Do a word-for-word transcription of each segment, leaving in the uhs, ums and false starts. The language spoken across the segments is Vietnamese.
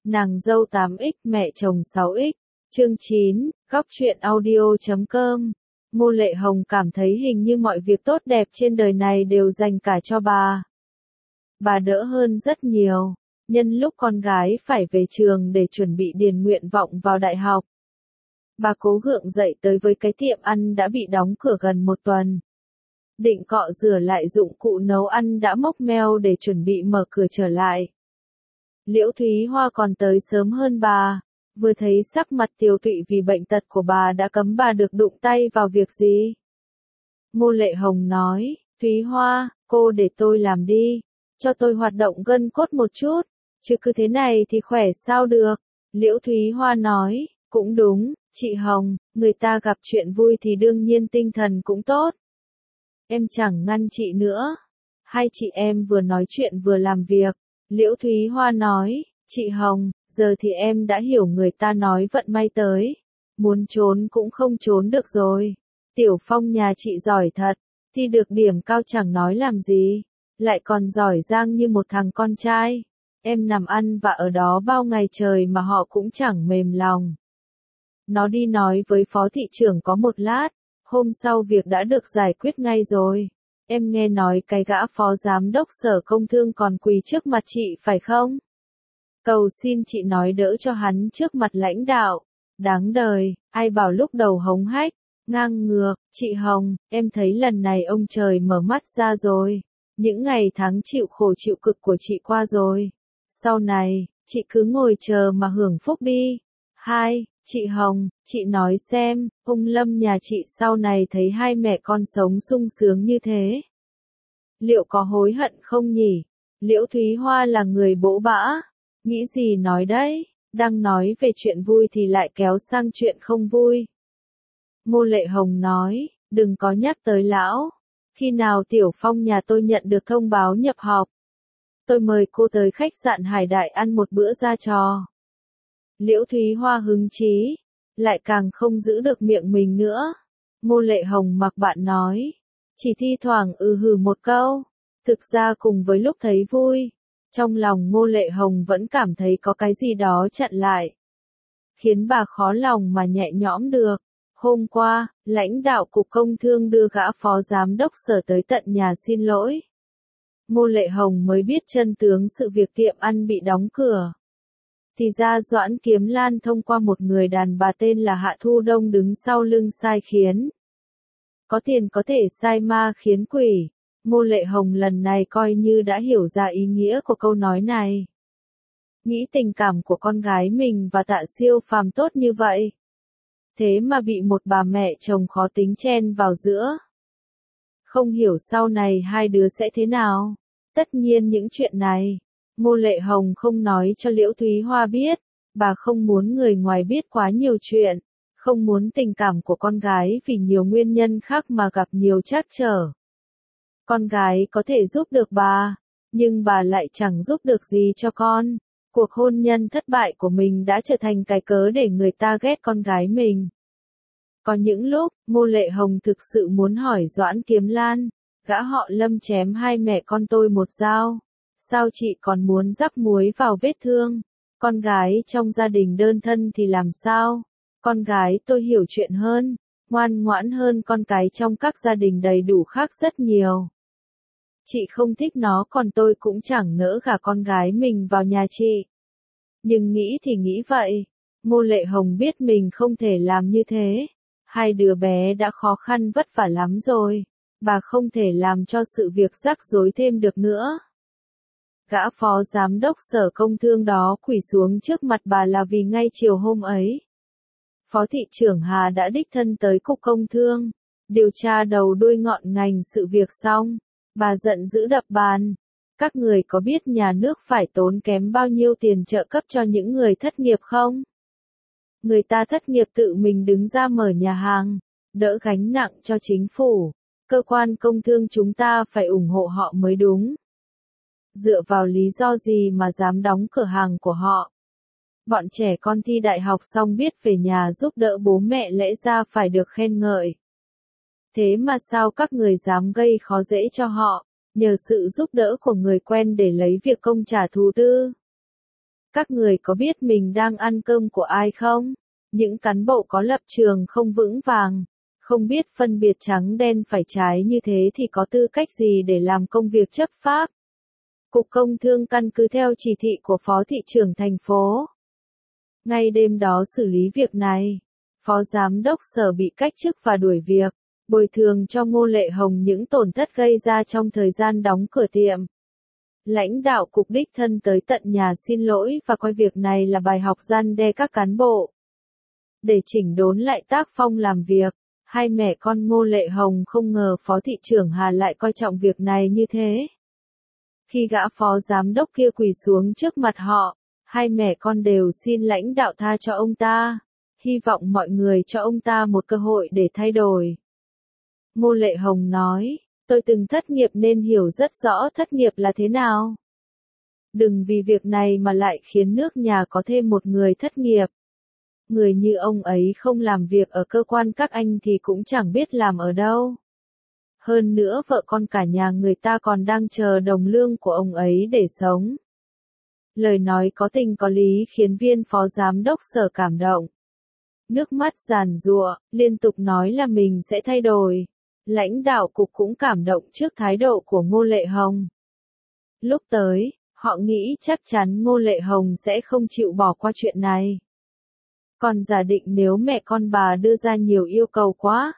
Nàng dâu tám x mẹ chồng sáu x, chương chín, góc truyện audio chấm com. Ngô Lệ Hồng cảm thấy hình như mọi việc tốt đẹp trên đời này đều dành cả cho bà. Bà đỡ hơn rất nhiều, nhân lúc con gái phải về trường để chuẩn bị điền nguyện vọng vào đại học. Bà cố gượng dậy tới với cái tiệm ăn đã bị đóng cửa gần một tuần. Định cọ rửa lại dụng cụ nấu ăn đã mốc meo để chuẩn bị mở cửa trở lại. Liễu Thúy Hoa còn tới sớm hơn bà, vừa thấy sắc mặt tiều tụy vì bệnh tật của bà đã cấm bà được đụng tay vào việc gì. Ngô Lệ Hồng nói, Thúy Hoa, cô để tôi làm đi, cho tôi hoạt động gân cốt một chút, chứ cứ thế này thì khỏe sao được. Liễu Thúy Hoa nói, cũng đúng, chị Hồng, người ta gặp chuyện vui thì đương nhiên tinh thần cũng tốt. Em chẳng ngăn chị nữa. Hai chị em vừa nói chuyện vừa làm việc. Liễu Thúy Hoa nói, chị Hồng, giờ thì em đã hiểu người ta nói vận may tới. Muốn trốn cũng không trốn được rồi. Tiểu Phong nhà chị giỏi thật, thi được điểm cao chẳng nói làm gì, lại còn giỏi giang như một thằng con trai. Em nằm ăn và ở đó bao ngày trời mà họ cũng chẳng mềm lòng. Nó đi nói với phó thị trưởng có một lát, hôm sau việc đã được giải quyết ngay rồi. Em nghe nói cái gã phó giám đốc sở công thương còn quỳ trước mặt chị phải không? Cầu xin chị nói đỡ cho hắn trước mặt lãnh đạo. Đáng đời, ai bảo lúc đầu hống hách, ngang ngược. Chị Hồng, em thấy lần này ông trời mở mắt ra rồi. Những ngày tháng chịu khổ chịu cực của chị qua rồi. Sau này, chị cứ ngồi chờ mà hưởng phúc đi. Hai, chị Hồng, chị nói xem, ông Lâm nhà chị sau này thấy hai mẹ con sống sung sướng như thế. Liệu có hối hận không nhỉ? Liễu Thúy Hoa là người bỗ bã. Nghĩ gì nói đấy, đang nói về chuyện vui thì lại kéo sang chuyện không vui. Ngô Lệ Hồng nói, đừng có nhắc tới lão. Khi nào Tiểu Phong nhà tôi nhận được thông báo nhập học, tôi mời cô tới khách sạn Hải Đại ăn một bữa ra trò. Liễu Thúy Hoa hứng chí, lại càng không giữ được miệng mình nữa. Ngô Lệ Hồng mặc bạn nói, chỉ thi thoảng ừ hừ một câu. Thực ra cùng với lúc thấy vui, trong lòng Ngô Lệ Hồng vẫn cảm thấy có cái gì đó chặn lại, khiến bà khó lòng mà nhẹ nhõm được. Hôm qua, lãnh đạo Cục Công Thương đưa gã phó giám đốc sở tới tận nhà xin lỗi. Ngô Lệ Hồng mới biết chân tướng sự việc tiệm ăn bị đóng cửa. Thì ra Doãn Kiếm Lan thông qua một người đàn bà tên là Hạ Thu Đông đứng sau lưng sai khiến. Có tiền có thể sai ma khiến quỷ. Ngô Lệ Hồng lần này coi như đã hiểu ra ý nghĩa của câu nói này. Nghĩ tình cảm của con gái mình và Tạ Siêu Phàm tốt như vậy, thế mà bị một bà mẹ chồng khó tính chen vào giữa. Không hiểu sau này hai đứa sẽ thế nào. Tất nhiên những chuyện này, Ngô Lệ Hồng không nói cho Liễu Thúy Hoa biết. Bà không muốn người ngoài biết quá nhiều chuyện, không muốn tình cảm của con gái vì nhiều nguyên nhân khác mà gặp nhiều trắc trở. Con gái có thể giúp được bà, nhưng bà lại chẳng giúp được gì cho con. Cuộc hôn nhân thất bại của mình đã trở thành cái cớ để người ta ghét con gái mình. Có những lúc, Ngô Lệ Hồng thực sự muốn hỏi Doãn Kiếm Lan, gã họ Lâm chém hai mẹ con tôi một dao. Sao chị còn muốn rắc muối vào vết thương? Con gái trong gia đình đơn thân thì làm sao? Con gái tôi hiểu chuyện hơn, ngoan ngoãn hơn con cái trong các gia đình đầy đủ khác rất nhiều. Chị không thích nó còn tôi cũng chẳng nỡ gả con gái mình vào nhà chị. Nhưng nghĩ thì nghĩ vậy. Ngô Lệ Hồng biết mình không thể làm như thế. Hai đứa bé đã khó khăn vất vả lắm rồi. Bà không thể làm cho sự việc rắc rối thêm được nữa. Gã phó giám đốc sở công thương đó quỳ xuống trước mặt bà là vì ngay chiều hôm ấy, Phó thị trưởng Hà đã đích thân tới Cục Công Thương, điều tra đầu đuôi ngọn ngành sự việc xong. Bà giận dữ đập bàn. Các người có biết nhà nước phải tốn kém bao nhiêu tiền trợ cấp cho những người thất nghiệp không? Người ta thất nghiệp tự mình đứng ra mở nhà hàng, đỡ gánh nặng cho chính phủ. Cơ quan công thương chúng ta phải ủng hộ họ mới đúng. Dựa vào lý do gì mà dám đóng cửa hàng của họ? Bọn trẻ con thi đại học xong biết về nhà giúp đỡ bố mẹ lẽ ra phải được khen ngợi. Thế mà sao các người dám gây khó dễ cho họ, nhờ sự giúp đỡ của người quen để lấy việc công trả thù tư? Các người có biết mình đang ăn cơm của ai không? Những cán bộ có lập trường không vững vàng, không biết phân biệt trắng đen phải trái như thế thì có tư cách gì để làm công việc chấp pháp? Cục Công Thương căn cứ theo chỉ thị của Phó Thị trưởng thành phố. Ngay đêm đó xử lý việc này, Phó Giám đốc Sở bị cách chức và đuổi việc, bồi thường cho Ngô Lệ Hồng những tổn thất gây ra trong thời gian đóng cửa tiệm. Lãnh đạo cục đích thân tới tận nhà xin lỗi và coi việc này là bài học răn đe các cán bộ. Để chỉnh đốn lại tác phong làm việc, hai mẹ con Ngô Lệ Hồng không ngờ Phó Thị trưởng Hà lại coi trọng việc này như thế. Khi gã phó giám đốc kia quỳ xuống trước mặt họ, hai mẹ con đều xin lãnh đạo tha cho ông ta, hy vọng mọi người cho ông ta một cơ hội để thay đổi. Ngô Lệ Hồng nói, tôi từng thất nghiệp nên hiểu rất rõ thất nghiệp là thế nào. Đừng vì việc này mà lại khiến nước nhà có thêm một người thất nghiệp. Người như ông ấy không làm việc ở cơ quan các anh thì cũng chẳng biết làm ở đâu. Hơn nữa vợ con cả nhà người ta còn đang chờ đồng lương của ông ấy để sống. Lời nói có tình có lý khiến viên phó giám đốc Sở cảm động. Nước mắt giàn giụa, liên tục nói là mình sẽ thay đổi. Lãnh đạo cục cũng cảm động trước thái độ của Ngô Lệ Hồng. Lúc tới, họ nghĩ chắc chắn Ngô Lệ Hồng sẽ không chịu bỏ qua chuyện này. Còn giả định nếu mẹ con bà đưa ra nhiều yêu cầu quá,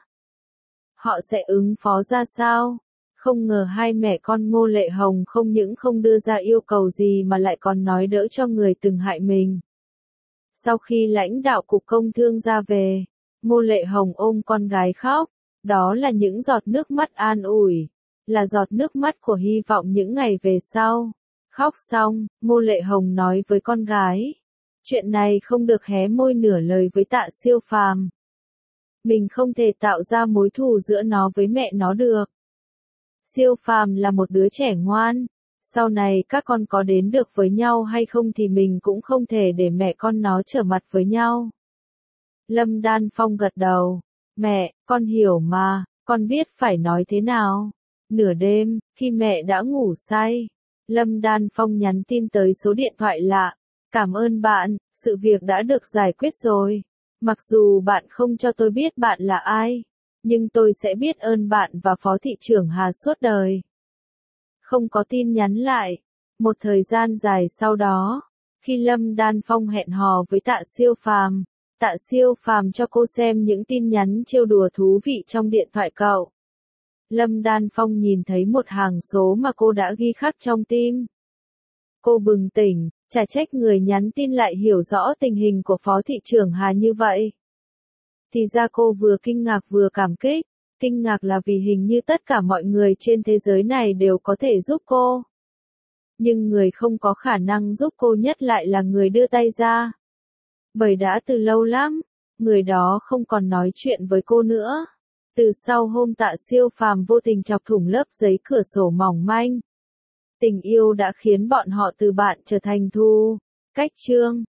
họ sẽ ứng phó ra sao? Không ngờ hai mẹ con Ngô Lệ Hồng không những không đưa ra yêu cầu gì mà lại còn nói đỡ cho người từng hại mình. Sau khi lãnh đạo Cục Công Thương ra về, Ngô Lệ Hồng ôm con gái khóc. Đó là những giọt nước mắt an ủi, là giọt nước mắt của hy vọng những ngày về sau. Khóc xong, Ngô Lệ Hồng nói với con gái, chuyện này không được hé môi nửa lời với Tạ Siêu Phàm. Mình không thể tạo ra mối thù giữa nó với mẹ nó được. Siêu Phàm là một đứa trẻ ngoan, sau này các con có đến được với nhau hay không thì mình cũng không thể để mẹ con nó trở mặt với nhau. Lâm Đan Phong gật đầu. Mẹ, con hiểu mà, con biết phải nói thế nào. Nửa đêm, khi mẹ đã ngủ say, Lâm Đan Phong nhắn tin tới số điện thoại lạ. Cảm ơn bạn, sự việc đã được giải quyết rồi. Mặc dù bạn không cho tôi biết bạn là ai, nhưng tôi sẽ biết ơn bạn và Phó Thị trưởng Hà suốt đời. Không có tin nhắn lại. Một thời gian dài sau đó, khi Lâm Đan Phong hẹn hò với Tạ Siêu Phàm, Tạ Siêu Phàm cho cô xem những tin nhắn trêu đùa thú vị trong điện thoại cậu. Lâm Đan Phong nhìn thấy một hàng số mà cô đã ghi khắc trong tim. Cô bừng tỉnh, chả trách người nhắn tin lại hiểu rõ tình hình của Phó Thị trưởng Hà như vậy. Thì ra cô vừa kinh ngạc vừa cảm kích, kinh ngạc là vì hình như tất cả mọi người trên thế giới này đều có thể giúp cô. Nhưng người không có khả năng giúp cô nhất lại là người đưa tay ra. Bởi đã từ lâu lắm, người đó không còn nói chuyện với cô nữa. Từ sau hôm Tạ Siêu Phàm vô tình chọc thủng lớp giấy cửa sổ mỏng manh, tình yêu đã khiến bọn họ từ bạn trở thành thù. Cách chương